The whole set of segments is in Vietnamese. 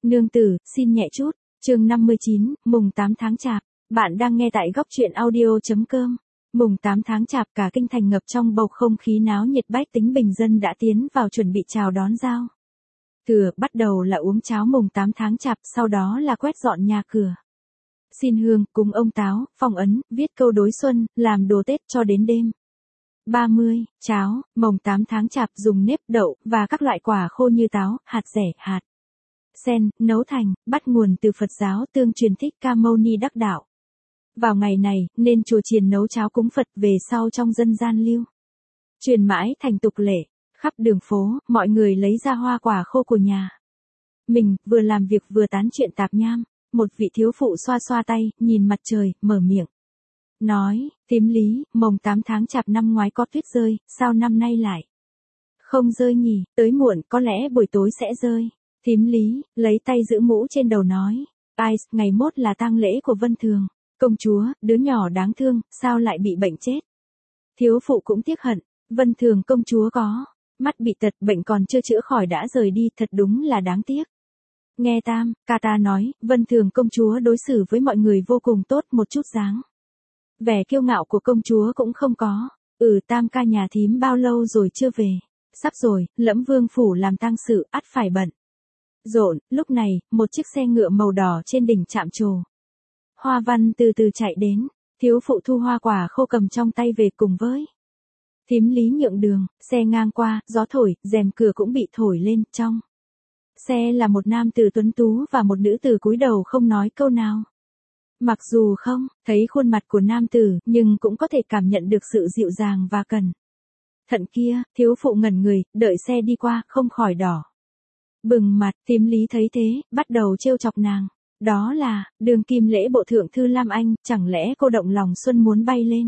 Nương tử, xin nhẹ chút. Chương 59, mùng 8 tháng Chạp. Bạn đang nghe tại góc truyện audio.com. Mùng 8 tháng Chạp cả kinh thành ngập trong bầu không khí náo nhiệt, bách tính bình dân đã tiến vào chuẩn bị chào đón giao thừa, bắt đầu là uống cháo mùng 8 tháng Chạp, sau đó là quét dọn nhà cửa. Xin hương, cúng ông Táo, phong ấn, viết câu đối xuân, làm đồ Tết cho đến đêm 30, cháo, mồng 8 tháng Chạp dùng nếp, đậu, và các loại quả khô như táo, hạt dẻ, hạt sen, nấu thành, bắt nguồn từ Phật giáo Tương truyền Thích Ca Mâu Ni đắc đạo. Vào ngày này, nên chùa chiền nấu cháo cúng Phật, về sau trong dân gian lưu truyền mãi thành tục lệ. Khắp đường phố, mọi người lấy ra hoa quả khô của nhà mình, vừa làm việc vừa tán chuyện tạp nham. Một vị thiếu phụ xoa xoa tay, nhìn mặt trời, mở miệng nói, thím Lý, mồng 8 tháng Chạp năm ngoái có tuyết rơi, sao năm nay lại không rơi nhỉ? Tới muộn, có lẽ buổi tối sẽ rơi. Thím Lý lấy tay giữ mũ trên đầu nói, ai, ngày mốt là tang lễ của Vân Thường công chúa, đứa nhỏ đáng thương, sao lại bị bệnh chết? Thiếu phụ cũng tiếc hận, Vân Thường công chúa có mắt bị tật, bệnh còn chưa chữa khỏi đã rời đi, thật đúng là đáng tiếc. Nghe Tam ca ta nói, Vân Thường công chúa đối xử với mọi người vô cùng tốt, một chút dáng vẻ kiêu ngạo của công chúa cũng không có. Tam ca nhà thím bao lâu rồi chưa về? Sắp rồi, Lẫm Vương phủ làm tang sự, ắt phải bận rộn. Lúc này, một chiếc xe ngựa màu đỏ trên đỉnh trạm trổ hoa văn từ từ chạy đến. Thiếu phụ thu hoa quả khô cầm trong tay về cùng với thím Lý nhượng đường. Xe ngang qua, gió thổi, rèm cửa cũng bị thổi lên. Trong xe là một nam tử tuấn tú và một nữ tử cúi đầu không nói câu nào. Mặc dù không thấy khuôn mặt của nam tử, nhưng cũng có thể cảm nhận được sự dịu dàng và cẩn thận kia. Thiếu phụ ngẩn người, đợi xe đi qua, không khỏi đỏ bừng mặt. Thím Lý thấy thế, bắt đầu trêu chọc nàng. Đó là Đường Kim Lễ bộ thượng thư Lam Anh, chẳng lẽ cô động lòng xuân muốn bay lên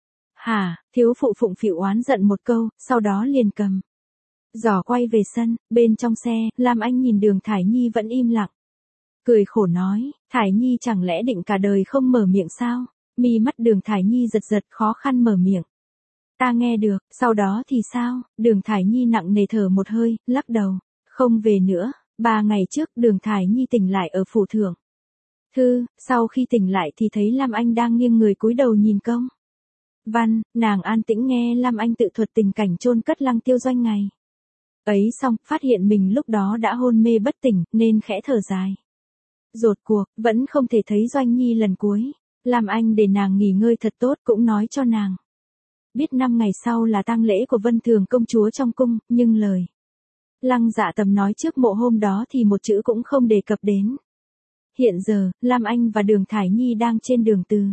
hả? Thiếu phụ phụng phịu oán giận một câu, sau đó liền cầm giỏ quay về sân. Bên trong xe, Lam Anh nhìn Đường Thải Nhi vẫn im lặng, cười khổ nói, Thải Nhi chẳng lẽ định cả đời không mở miệng sao? Mi mắt Đường Thải Nhi giật giật, khó khăn mở miệng. Ta nghe được, sau đó thì sao? Đường Thải Nhi nặng nề thở một hơi, lắc đầu, không về nữa. 3 ngày trước, Đường Thải Nhi tỉnh lại ở phủ thượng thư, sau khi tỉnh lại thì thấy Lam Anh đang nghiêng người cúi đầu nhìn công văn. Nàng an tĩnh nghe Lam Anh tự thuật tình cảnh chôn cất Lăng Tiêu Doanh ngày ấy xong, phát hiện mình lúc đó đã hôn mê bất tỉnh, nên khẽ thở dài. Rốt cuộc, vẫn không thể thấy Doanh Nhi lần cuối. Lam Anh để nàng nghỉ ngơi thật tốt, cũng nói cho nàng biết 5 ngày sau là tang lễ của Vân Thường công chúa trong cung, nhưng lời Lăng Dạ Tầm nói trước mộ hôm đó thì một chữ cũng không đề cập đến. Hiện giờ, Lam Anh và Đường Thải Nhi đang trên đường từ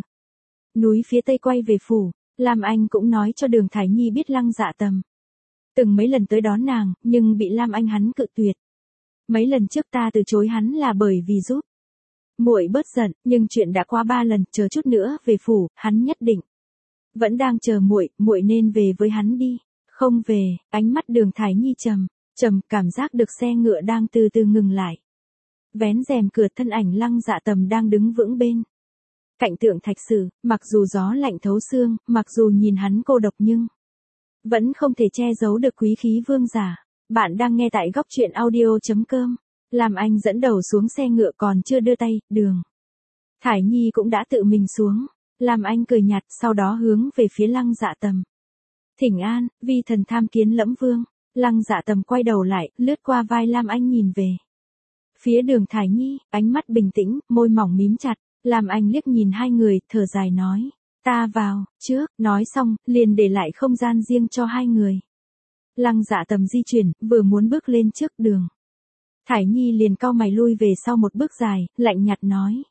núi phía tây quay về phủ. Lam Anh cũng nói cho Đường Thải Nhi biết Lăng Dạ Tầm từng mấy lần tới đón nàng, nhưng bị Lam Anh hắn cự tuyệt. Mấy lần trước ta từ chối hắn là bởi vì giúp muội bớt giận, nhưng chuyện đã qua 3 lần, chờ chút nữa về phủ, hắn nhất định vẫn đang chờ muội, muội nên về với hắn đi. Không về. Ánh mắt Đường Thải Nhi trầm trầm, cảm giác được xe ngựa đang từ từ ngừng lại. Vén rèm cửa, thân ảnh Lăng Dạ Tầm đang đứng vững bên cạnh Tượng Thạch Sử. Mặc dù gió lạnh thấu xương, mặc dù nhìn hắn cô độc nhưng vẫn không thể che giấu được quý khí vương giả. Bạn đang nghe tại góc truyện audio.com. Lam Anh dẫn đầu xuống xe ngựa, còn chưa đưa tay, Đường Thải Nhi cũng đã tự mình xuống. Lam Anh cười nhạt, sau đó hướng về phía Lăng Dạ Tầm. Thỉnh an, vi thần tham kiến Lẫm Vương. Lăng Dạ Tầm quay đầu lại, lướt qua vai Lam Anh nhìn về phía Đường Thải Nhi, ánh mắt bình tĩnh, môi mỏng mím chặt. Lam Anh liếc nhìn hai người, thở dài nói, ta vào trước. Nói xong, liền để lại không gian riêng cho hai người. Lăng Dạ Tầm di chuyển, vừa muốn bước lên trước, Đường Thải Nhi liền cau mày lui về sau một bước dài, lạnh nhạt nói,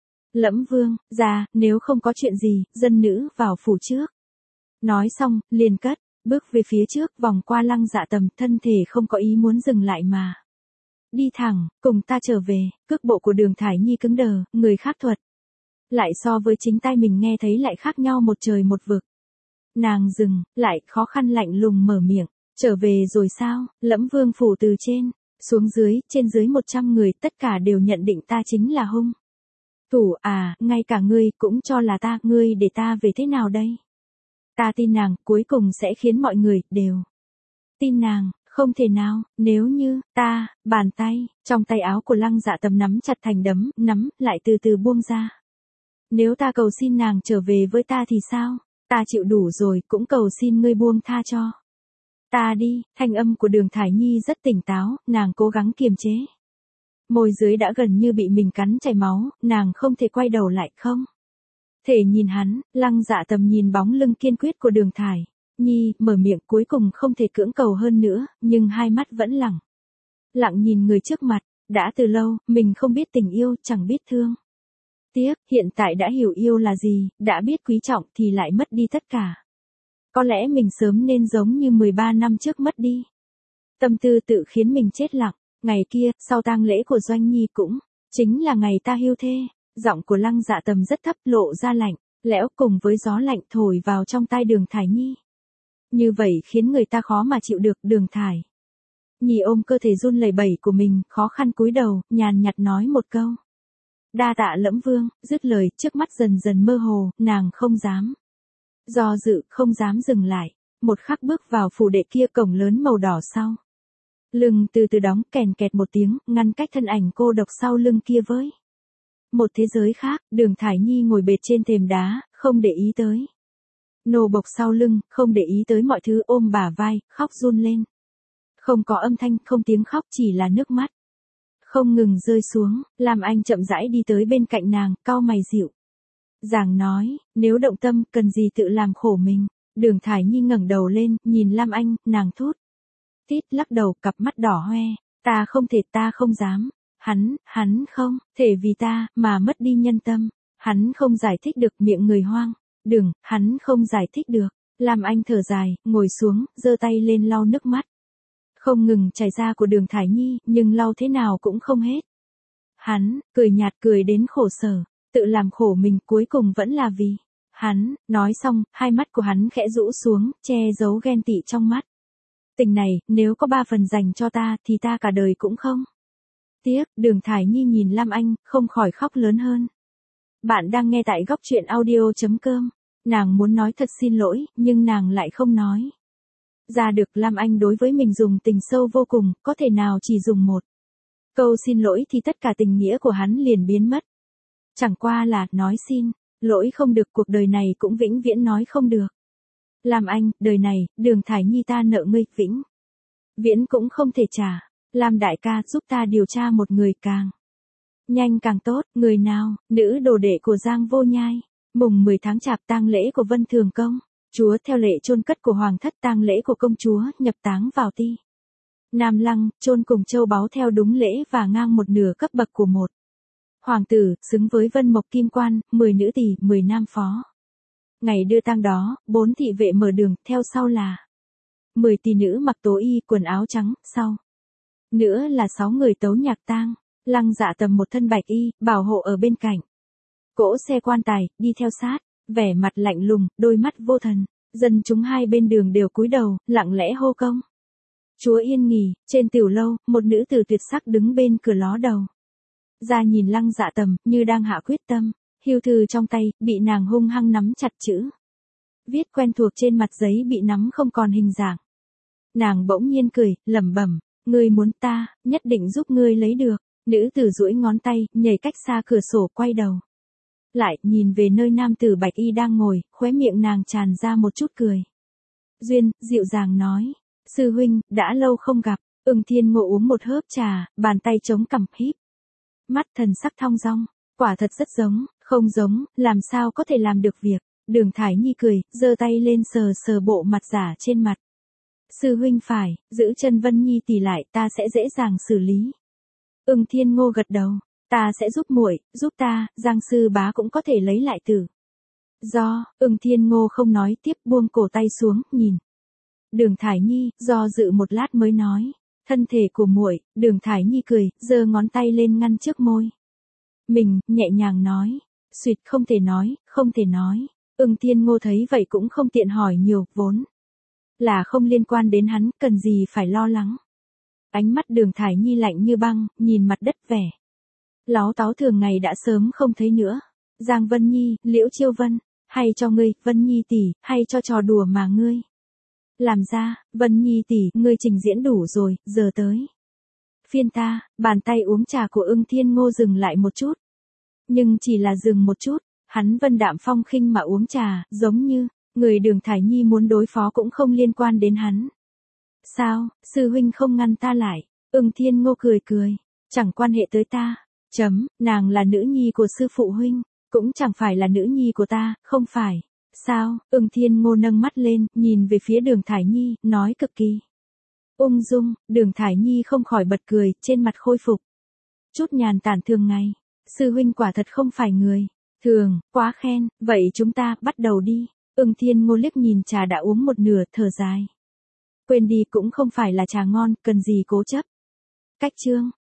Lẫm Vương gia, nếu không có chuyện gì, dân nữ vào phủ trước. Nói xong, liền cất bước về phía trước, vòng qua Lăng Dạ Tầm, thân thể không có ý muốn dừng lại mà đi thẳng, cùng ta trở về. Cước bộ của Đường Thải Nhi cứng đờ, người khác thuật lại so với chính tai mình nghe thấy lại khác nhau một trời một vực. Nàng dừng lại, khó khăn lạnh lùng mở miệng, trở về rồi sao? Lẫm Vương phủ từ trên xuống dưới, trên dưới 100 người, tất cả đều nhận định ta chính là hung thủ à? Ngay cả ngươi cũng cho là ta, ngươi để ta về thế nào đây? Ta tin nàng, cuối cùng sẽ khiến mọi người đều tin nàng. Không thể nào, nếu như, bàn tay, trong tay áo của Lăng Dạ Tầm nắm chặt thành đấm, nắm, lại từ từ buông ra. Nếu ta cầu xin nàng trở về với ta thì sao? Ta chịu đủ rồi, cũng cầu xin ngươi buông tha cho. Ta đi, thanh âm của Đường Thải Nhi rất tỉnh táo, nàng cố gắng kiềm chế. Môi dưới đã gần như bị mình cắn chảy máu, nàng không thể quay đầu lại không. Thể nhìn hắn, Lăng Dạ Tầm nhìn bóng lưng kiên quyết của Đường Thải Nhi, mở miệng cuối cùng không thể cưỡng cầu hơn nữa, nhưng hai mắt vẫn lặng nhìn người trước mặt, đã từ lâu, mình không biết tình yêu, chẳng biết thương. Tiếc, hiện tại đã hiểu yêu là gì, đã biết quý trọng thì lại mất đi tất cả. Có lẽ mình sớm nên giống như 13 năm trước mất đi. Tâm tư tự khiến mình chết lặng, ngày kia, sau tang lễ của Doanh Nhi cũng, chính là ngày ta hưu thê, giọng của Lăng Dạ Tầm rất thấp lộ ra lạnh, lẽo cùng với gió lạnh thổi vào trong tai Đường Thải Nhi. Như vậy khiến người ta khó mà chịu được. Đường Thải Nhi ôm cơ thể run lẩy bẩy của mình, khó khăn cúi đầu, nhàn nhạt nói một câu. Đa tạ Lẫm Vương, dứt lời, trước mắt dần dần mơ hồ, nàng không dám do dự, không dám dừng lại. Một khắc bước vào phủ đệ kia, cổng lớn màu đỏ sau lưng từ từ đóng, kèn kẹt một tiếng, ngăn cách thân ảnh cô độc sau lưng kia với một thế giới khác. Đường Thải Nhi ngồi bệt trên thềm đá, không để ý tới nô bộc sau lưng, không để ý tới mọi thứ, ôm bả vai, khóc run lên. Không có âm thanh, không tiếng khóc, chỉ là nước mắt không ngừng rơi xuống. Lam Anh chậm rãi đi tới bên cạnh nàng, cau mày dịu dàng nói, nếu động tâm, cần gì tự làm khổ mình. Đường Thải Nhi ngẩng đầu lên, nhìn Lam Anh, nàng thút tít lắc đầu, cặp mắt đỏ hoe. Ta không thể, ta không dám. Hắn không thể vì ta mà mất đi nhân tâm. Hắn không giải thích được, miệng người hoang. Đừng, hắn không giải thích được. Lam Anh thở dài, ngồi xuống, giơ tay lên lau nước mắt không ngừng chảy ra của Đường Thải Nhi, nhưng lau thế nào cũng không hết. Hắn cười nhạt, cười đến khổ sở, tự làm khổ mình, cuối cùng vẫn là vì hắn. Nói xong, hai mắt của hắn khẽ rũ xuống, che giấu ghen tị trong mắt. Tình này, nếu có 3 phần dành cho ta thì ta cả đời cũng không tiếc. Đường Thải Nhi nhìn Lam Anh, không khỏi khóc lớn hơn. Bạn đang nghe tại góc truyện audio.com. Nàng muốn nói thật xin lỗi, nhưng nàng lại không nói ra được. Lam Anh đối với mình dùng tình sâu vô cùng, có thể nào chỉ dùng một câu xin lỗi thì tất cả tình nghĩa của hắn liền biến mất. Chẳng qua là, nói xin lỗi không được, cuộc đời này cũng vĩnh viễn nói không được. Lam Anh, đời này, Đường Thải Nhi ta nợ ngươi, vĩnh viễn cũng không thể trả. Lam đại ca, giúp ta điều tra một người, càng nhanh càng tốt. Người nào? Nữ đồ đệ của Giang Vô Nhai. Mùng 10 tháng Chạp, tang lễ của Vân Thường công chúa, theo lệ chôn cất của hoàng thất, tang lễ của công chúa, nhập táng vào Ti Nam Lăng, chôn cùng châu báu theo đúng lễ và ngang một nửa cấp bậc của một hoàng tử, xứng với Vân Mộc Kim Quan, 10 nữ tỳ, 10 nam phó. Ngày đưa tang đó, 4 thị vệ mở đường, theo sau là 10 tỷ nữ mặc tố y, quần áo trắng, sau nữa là 6 người tấu nhạc tang. Lăng Dạ Tầm một thân bạch y, bảo hộ ở bên cạnh cỗ xe quan tài, đi theo sát, vẻ mặt lạnh lùng, đôi mắt vô thần. Dân chúng hai bên đường đều cúi đầu, lặng lẽ hô công chúa yên nghỉ. Trên tiểu lâu, một nữ tử tuyệt sắc đứng bên cửa ló đầu ra nhìn Lăng Dạ Tầm, như đang hạ quyết tâm. Hưu thư trong tay, bị nàng hung hăng nắm chặt, chữ viết quen thuộc trên mặt giấy bị nắm không còn hình dạng. Nàng bỗng nhiên cười, lẩm bẩm, ngươi muốn ta, nhất định giúp ngươi lấy được. Nữ tử duỗi ngón tay, nhảy cách xa cửa sổ, quay đầu lại, nhìn về nơi nam tử bạch y đang ngồi, khóe miệng nàng tràn ra một chút cười duyên, dịu dàng nói, sư huynh, đã lâu không gặp. Ưng Thiên Ngộ uống một hớp trà, bàn tay chống cằm, híp mắt, thần sắc thong dong. Quả thật rất giống, không giống, làm sao có thể làm được việc. Đường Thải Nhi cười, giơ tay lên sờ sờ bộ mặt giả trên mặt. Sư huynh phải giữ chân Vân Nhi tỷ lại, ta sẽ dễ dàng xử lý. Ưng Thiên Ngô gật đầu, ta sẽ giúp muội, giúp ta, Giang sư bá cũng có thể lấy lại tử do. Ưng Thiên Ngô không nói tiếp, buông cổ tay xuống, nhìn Đường Thải Nhi, do dự một lát mới nói, thân thể của muội. Đường Thải Nhi cười, giơ ngón tay lên ngăn trước môi mình, nhẹ nhàng nói, suýt, không thể nói, không thể nói. Ưng Thiên Ngô thấy vậy cũng không tiện hỏi nhiều, vốn là không liên quan đến hắn, cần gì phải lo lắng. Ánh mắt Đường Thải Nhi lạnh như băng, nhìn mặt đất, vẻ láo táo thường ngày đã sớm không thấy nữa. Giang Vân Nhi, Liễu Chiêu Vân, hay cho ngươi, Vân Nhi tỷ, hay cho trò đùa mà ngươi Làm ra, Vân Nhi tỷ, ngươi trình diễn đủ rồi, giờ tới. Phiên ta, bàn tay uống trà của Ưng Thiên Ngô dừng lại một chút. Nhưng chỉ là dừng một chút, hắn vân đạm phong khinh mà uống trà, giống như, người Đường Thải Nhi muốn đối phó cũng không liên quan đến hắn. Sao, sư huynh không ngăn ta lại, Ưng Thiên Ngô cười cười, chẳng quan hệ tới ta, nàng là nữ nhi của sư phụ huynh, cũng chẳng phải là nữ nhi của ta, không phải. Sao, Ưng Thiên Ngô nâng mắt lên, nhìn về phía Đường Thải Nhi, nói cực kỳ ung dung, Đường Thải Nhi không khỏi bật cười, trên mặt khôi phục chút nhàn tản thường ngày. Sư huynh quả thật không phải người thường, quá khen, vậy chúng ta bắt đầu đi. Ưng Thiên Ngô liếc nhìn trà đã uống một nửa, thở dài. Quên đi, cũng không phải là trà ngon, cần gì cố chấp. Cách chương